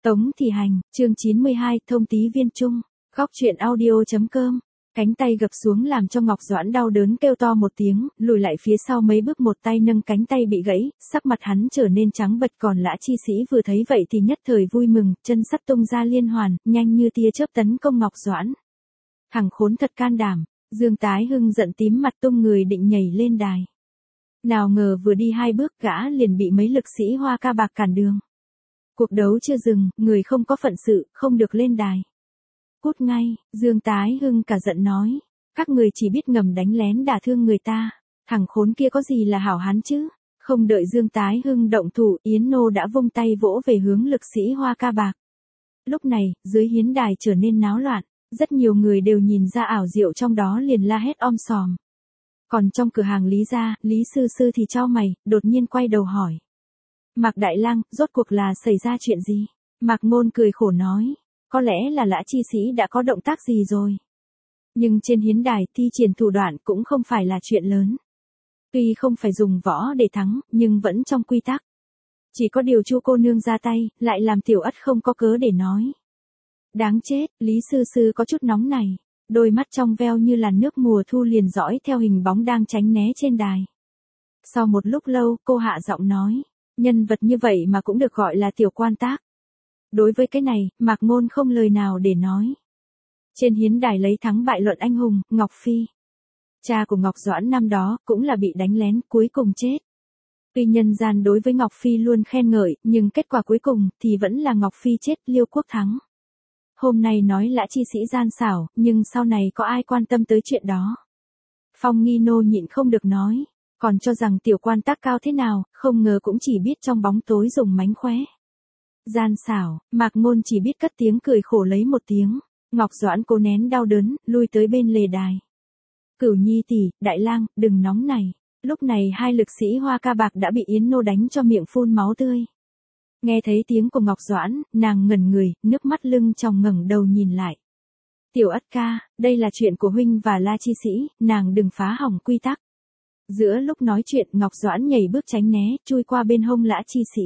Tống Thị Hành, chương 92, thông tí viên trung, góc truyện audio.com. Cánh tay gập xuống làm cho Ngọc Doãn đau đớn kêu to một tiếng, lùi lại phía sau mấy bước, một tay nâng cánh tay bị gãy, sắc mặt hắn trở nên trắng bệch, còn Lã Chi Sĩ vừa thấy vậy thì nhất thời vui mừng, chân sắt tung ra liên hoàn, nhanh như tia chớp tấn công Ngọc Doãn. Thằng khốn thật can đảm, Dương Tái Hưng giận tím mặt tung người định nhảy lên đài. Nào ngờ vừa đi hai bước gã liền bị mấy lực sĩ Hoa Ca Bạc cản đường. Cuộc đấu chưa dừng, người không có phận sự, không được lên đài. Cút ngay, Dương Tái Hưng cả giận nói. Các người chỉ biết ngầm đánh lén đả thương người ta. Thằng khốn kia có gì là hảo hán chứ? Không đợi Dương Tái Hưng động thủ, Yến Nô đã vung tay vỗ về hướng lực sĩ Hoa Ca Bạc. Lúc này, dưới hiến đài trở nên náo loạn. Rất nhiều người đều nhìn ra ảo diệu trong đó liền la hét om sòm. Còn trong cửa hàng Lý gia, Lý Sư Sư thì chau mày, đột nhiên quay đầu hỏi. Mạc Đại Lang, rốt cuộc là xảy ra chuyện gì? Mạc Ngôn cười khổ nói. Có lẽ là Lã Chi Sĩ đã có động tác gì rồi. Nhưng trên hiến đài thi triển thủ đoạn cũng không phải là chuyện lớn. Tuy không phải dùng võ để thắng, nhưng vẫn trong quy tắc. Chỉ có điều Chu cô nương ra tay, lại làm Tiểu Ất không có cớ để nói. Đáng chết, Lý Sư Sư có chút nóng này. Đôi mắt trong veo như là nước mùa thu liền dõi theo hình bóng đang tránh né trên đài. Sau một lúc lâu, cô hạ giọng nói. Nhân vật như vậy mà cũng được gọi là tiểu quan tác. Đối với cái này, Mạc Ngôn không lời nào để nói. Trên hiến đài lấy thắng bại luận anh hùng, Ngọc Phi. Cha của Ngọc Doãn năm đó cũng là bị đánh lén, cuối cùng chết. Tuy nhân gian đối với Ngọc Phi luôn khen ngợi, nhưng kết quả cuối cùng thì vẫn là Ngọc Phi chết, Liêu Quốc thắng. Hôm nay nói Lã Chi Sĩ gian xảo, nhưng sau này có ai quan tâm tới chuyện đó? Phong Nghi Nô nhịn không được nói. Còn cho rằng tiểu quan tác cao thế nào, không ngờ cũng chỉ biết trong bóng tối dùng mánh khóe. Gian xảo, Mạc Ngôn chỉ biết cất tiếng cười khổ lấy một tiếng. Ngọc Doãn cố nén đau đớn, lui tới bên lề đài. Cửu Nhi tỷ, Đại Lang, đừng nóng này. Lúc này hai lực sĩ Hoa Ca Bạc đã bị Yến Nô đánh cho miệng phun máu tươi. Nghe thấy tiếng của Ngọc Doãn, nàng ngẩn người, nước mắt lưng tròng ngẩng đầu nhìn lại. Tiểu Ất ca, đây là chuyện của huynh và La Chi Sĩ, nàng đừng phá hỏng quy tắc. Giữa lúc nói chuyện, Ngọc Doãn nhảy bước tránh né, chui qua bên hông Lã Chi Sĩ.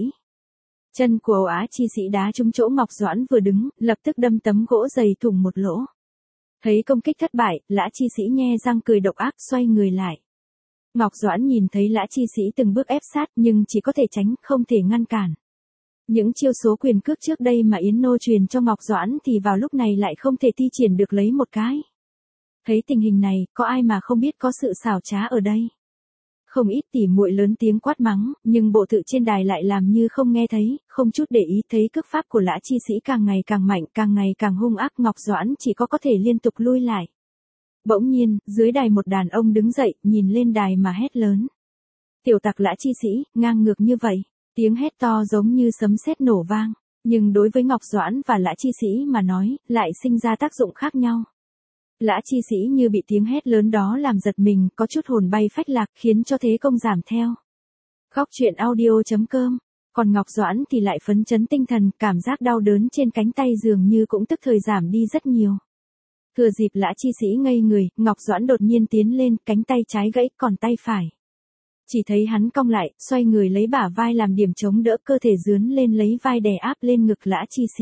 Chân của Á Chi Sĩ đá trúng chỗ Ngọc Doãn vừa đứng, lập tức đâm tấm gỗ dày thủng một lỗ. Thấy công kích thất bại, Lã Chi Sĩ nhe răng cười độc ác, xoay người lại. Ngọc Doãn nhìn thấy Lã Chi Sĩ từng bước ép sát, nhưng chỉ có thể tránh, không thể ngăn cản. Những chiêu số quyền cước trước đây mà Yến Nô truyền cho Ngọc Doãn thì vào lúc này lại không thể thi triển được lấy một cái. Thấy tình hình này, có ai mà không biết có sự xảo trá ở đây. Không ít tỉ muội lớn tiếng quát mắng, nhưng bộ tự trên đài lại làm như không nghe thấy, không chút để ý. Thấy cước pháp của Lã Chi Sĩ càng ngày càng mạnh, càng ngày càng hung ác, Ngọc Doãn chỉ có thể liên tục lui lại. Bỗng nhiên, dưới đài một đàn ông đứng dậy, nhìn lên đài mà hét lớn. Tiểu tặc Lã Chi Sĩ, ngang ngược như vậy. Tiếng hét to giống như sấm sét nổ vang, nhưng đối với Ngọc Doãn và Lã Chi Sĩ mà nói, lại sinh ra tác dụng khác nhau. Lã Chi Sĩ như bị tiếng hét lớn đó làm giật mình, có chút hồn bay phách lạc, khiến cho thế công giảm theo. Góc truyện audio.com. Còn Ngọc Doãn thì lại phấn chấn tinh thần, cảm giác đau đớn trên cánh tay dường như cũng tức thời giảm đi rất nhiều. Thừa dịp Lã Chi Sĩ ngây người, Ngọc Doãn đột nhiên tiến lên, cánh tay trái gãy, còn tay phải. Chỉ thấy hắn cong lại, xoay người lấy bả vai làm điểm chống đỡ, cơ thể dướn lên lấy vai đè áp lên ngực Lã Chi Sĩ.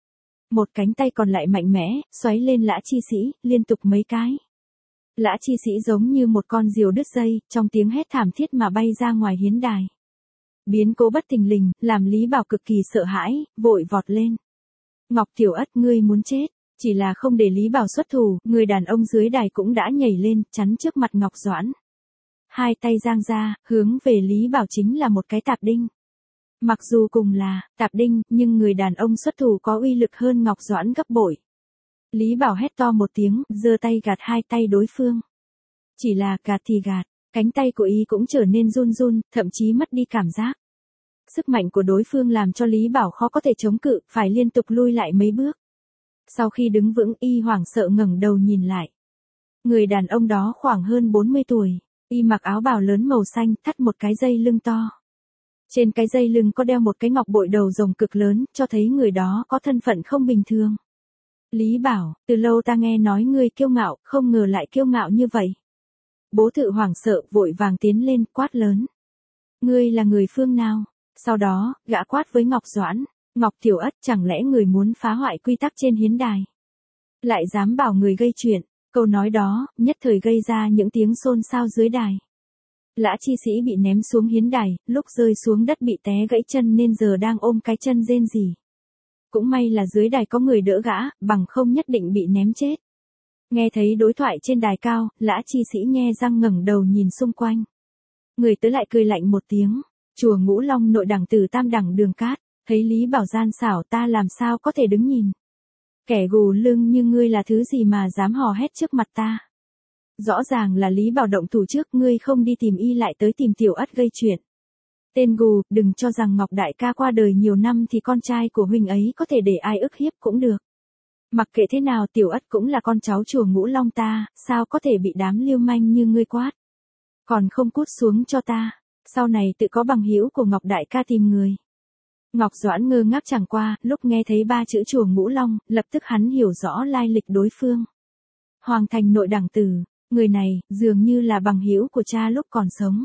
Một cánh tay còn lại mạnh mẽ, xoáy lên Lã Chi Sĩ, liên tục mấy cái. Lã Chi Sĩ giống như một con diều đứt dây, trong tiếng hét thảm thiết mà bay ra ngoài hiến đài. Biến cố bất thình lình, làm Lý Bảo cực kỳ sợ hãi, vội vọt lên. Ngọc Tiểu Ất, ngươi muốn chết. Chỉ là không để Lý Bảo xuất thủ, người đàn ông dưới đài cũng đã nhảy lên, chắn trước mặt Ngọc Doãn. Hai tay giang ra, hướng về Lý Bảo chính là một cái tạp đinh. Mặc dù cùng là tạp đinh, nhưng người đàn ông xuất thủ có uy lực hơn Ngọc Doãn gấp bội. Lý Bảo hét to một tiếng, giơ tay gạt hai tay đối phương. Chỉ là gạt thì gạt, cánh tay của y cũng trở nên run run, thậm chí mất đi cảm giác. Sức mạnh của đối phương làm cho Lý Bảo khó có thể chống cự, phải liên tục lui lại mấy bước. Sau khi đứng vững, y hoảng sợ ngẩng đầu nhìn lại. Người đàn ông đó khoảng hơn 40 tuổi. Y mặc áo bào lớn màu xanh, thắt một cái dây lưng to. Trên cái dây lưng có đeo một cái ngọc bội đầu rồng cực lớn, cho thấy người đó có thân phận không bình thường. Lý Bảo, từ lâu ta nghe nói ngươi kiêu ngạo, không ngờ lại kiêu ngạo như vậy. Bố tự hoảng sợ, vội vàng tiến lên, quát lớn. Ngươi là người phương nào? Sau đó, gã quát với Ngọc Doãn. Ngọc Tiểu Ất, chẳng lẽ người muốn phá hoại quy tắc trên hiến đài? Lại dám bảo người gây chuyện, câu nói đó, nhất thời gây ra những tiếng xôn xao dưới đài. Lã Chi Sĩ bị ném xuống hiến đài, lúc rơi xuống đất bị té gãy chân nên giờ đang ôm cái chân rên rỉ. Cũng may là dưới đài có người đỡ gã, bằng không nhất định bị ném chết. Nghe thấy đối thoại trên đài cao, Lã Chi Sĩ nhe răng ngẩng đầu nhìn xung quanh. Người tới lại cười lạnh một tiếng. Chùa Ngũ Long nội đẳng tử tam đẳng Đường Cát, thấy Lý Bảo gian xảo ta làm sao có thể đứng nhìn. Kẻ gù lưng như ngươi là thứ gì mà dám hò hét trước mặt ta. Rõ ràng là Lý Bảo động thủ trước, ngươi không đi tìm y lại tới tìm Tiểu Ất gây chuyện. Tên gù, đừng cho rằng Ngọc đại ca qua đời nhiều năm thì con trai của huynh ấy có thể để ai ức hiếp cũng được. Mặc kệ thế nào Tiểu Ất cũng là con cháu chùa Ngũ Long ta, sao có thể bị đám lưu manh như ngươi quát. Còn không cút xuống cho ta, sau này tự có bằng hữu của Ngọc đại ca tìm người. Ngọc Doãn ngơ ngác chẳng qua, lúc nghe thấy 3 chữ chùa Ngũ Long, lập tức hắn hiểu rõ lai lịch đối phương. Hoàng thành nội đẳng tử, người này, dường như là bằng hữu của cha lúc còn sống.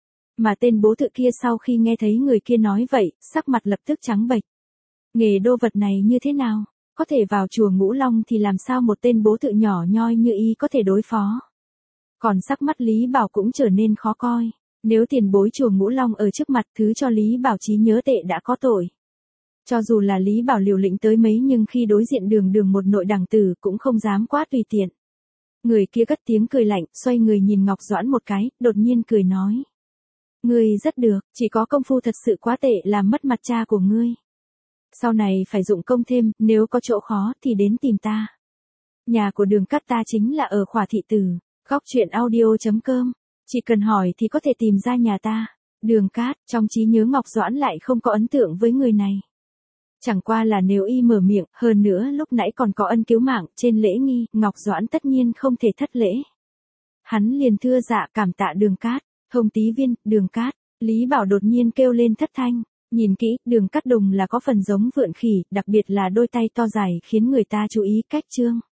Mà tên bố tự kia sau khi nghe thấy người kia nói vậy, sắc mặt lập tức trắng bệch. Nghề đô vật này như thế nào? Có thể vào chùa Ngũ Long thì làm sao một tên bố tự nhỏ nhoi như y có thể đối phó? Còn sắc mắt Lý Bảo cũng trở nên khó coi. Nếu tiền bối chùa Ngũ Long ở trước mặt thứ cho Lý Bảo trí nhớ tệ đã có tội. Cho dù là Lý Bảo liều lĩnh tới mấy nhưng khi đối diện Đường một nội đẳng tử cũng không dám quá tùy tiện. Người kia cất tiếng cười lạnh, xoay người nhìn Ngọc Doãn một cái, đột nhiên cười nói. Ngươi rất được, chỉ có công phu thật sự quá tệ làm mất mặt cha của ngươi. Sau này phải dụng công thêm, nếu có chỗ khó thì đến tìm ta. Nhà của Đường Cát ta chính là ở Khỏa Thị Tử, goctruyện.audio.com. Chỉ cần hỏi thì có thể tìm ra nhà ta. Đường Cát, trong trí nhớ Ngọc Doãn lại không có ấn tượng với người này. Chẳng qua là nếu y mở miệng, hơn nữa lúc nãy còn có ân cứu mạng, trên lễ nghi, Ngọc Doãn tất nhiên không thể thất lễ. Hắn liền thưa dạ cảm tạ Đường Cát, Thông Tý Viên, Đường Cát. Lý Bảo đột nhiên kêu lên thất thanh, nhìn kỹ, Đường Cát Đùng là có phần giống vượn khỉ, đặc biệt là đôi tay to dài khiến người ta chú ý cách chương.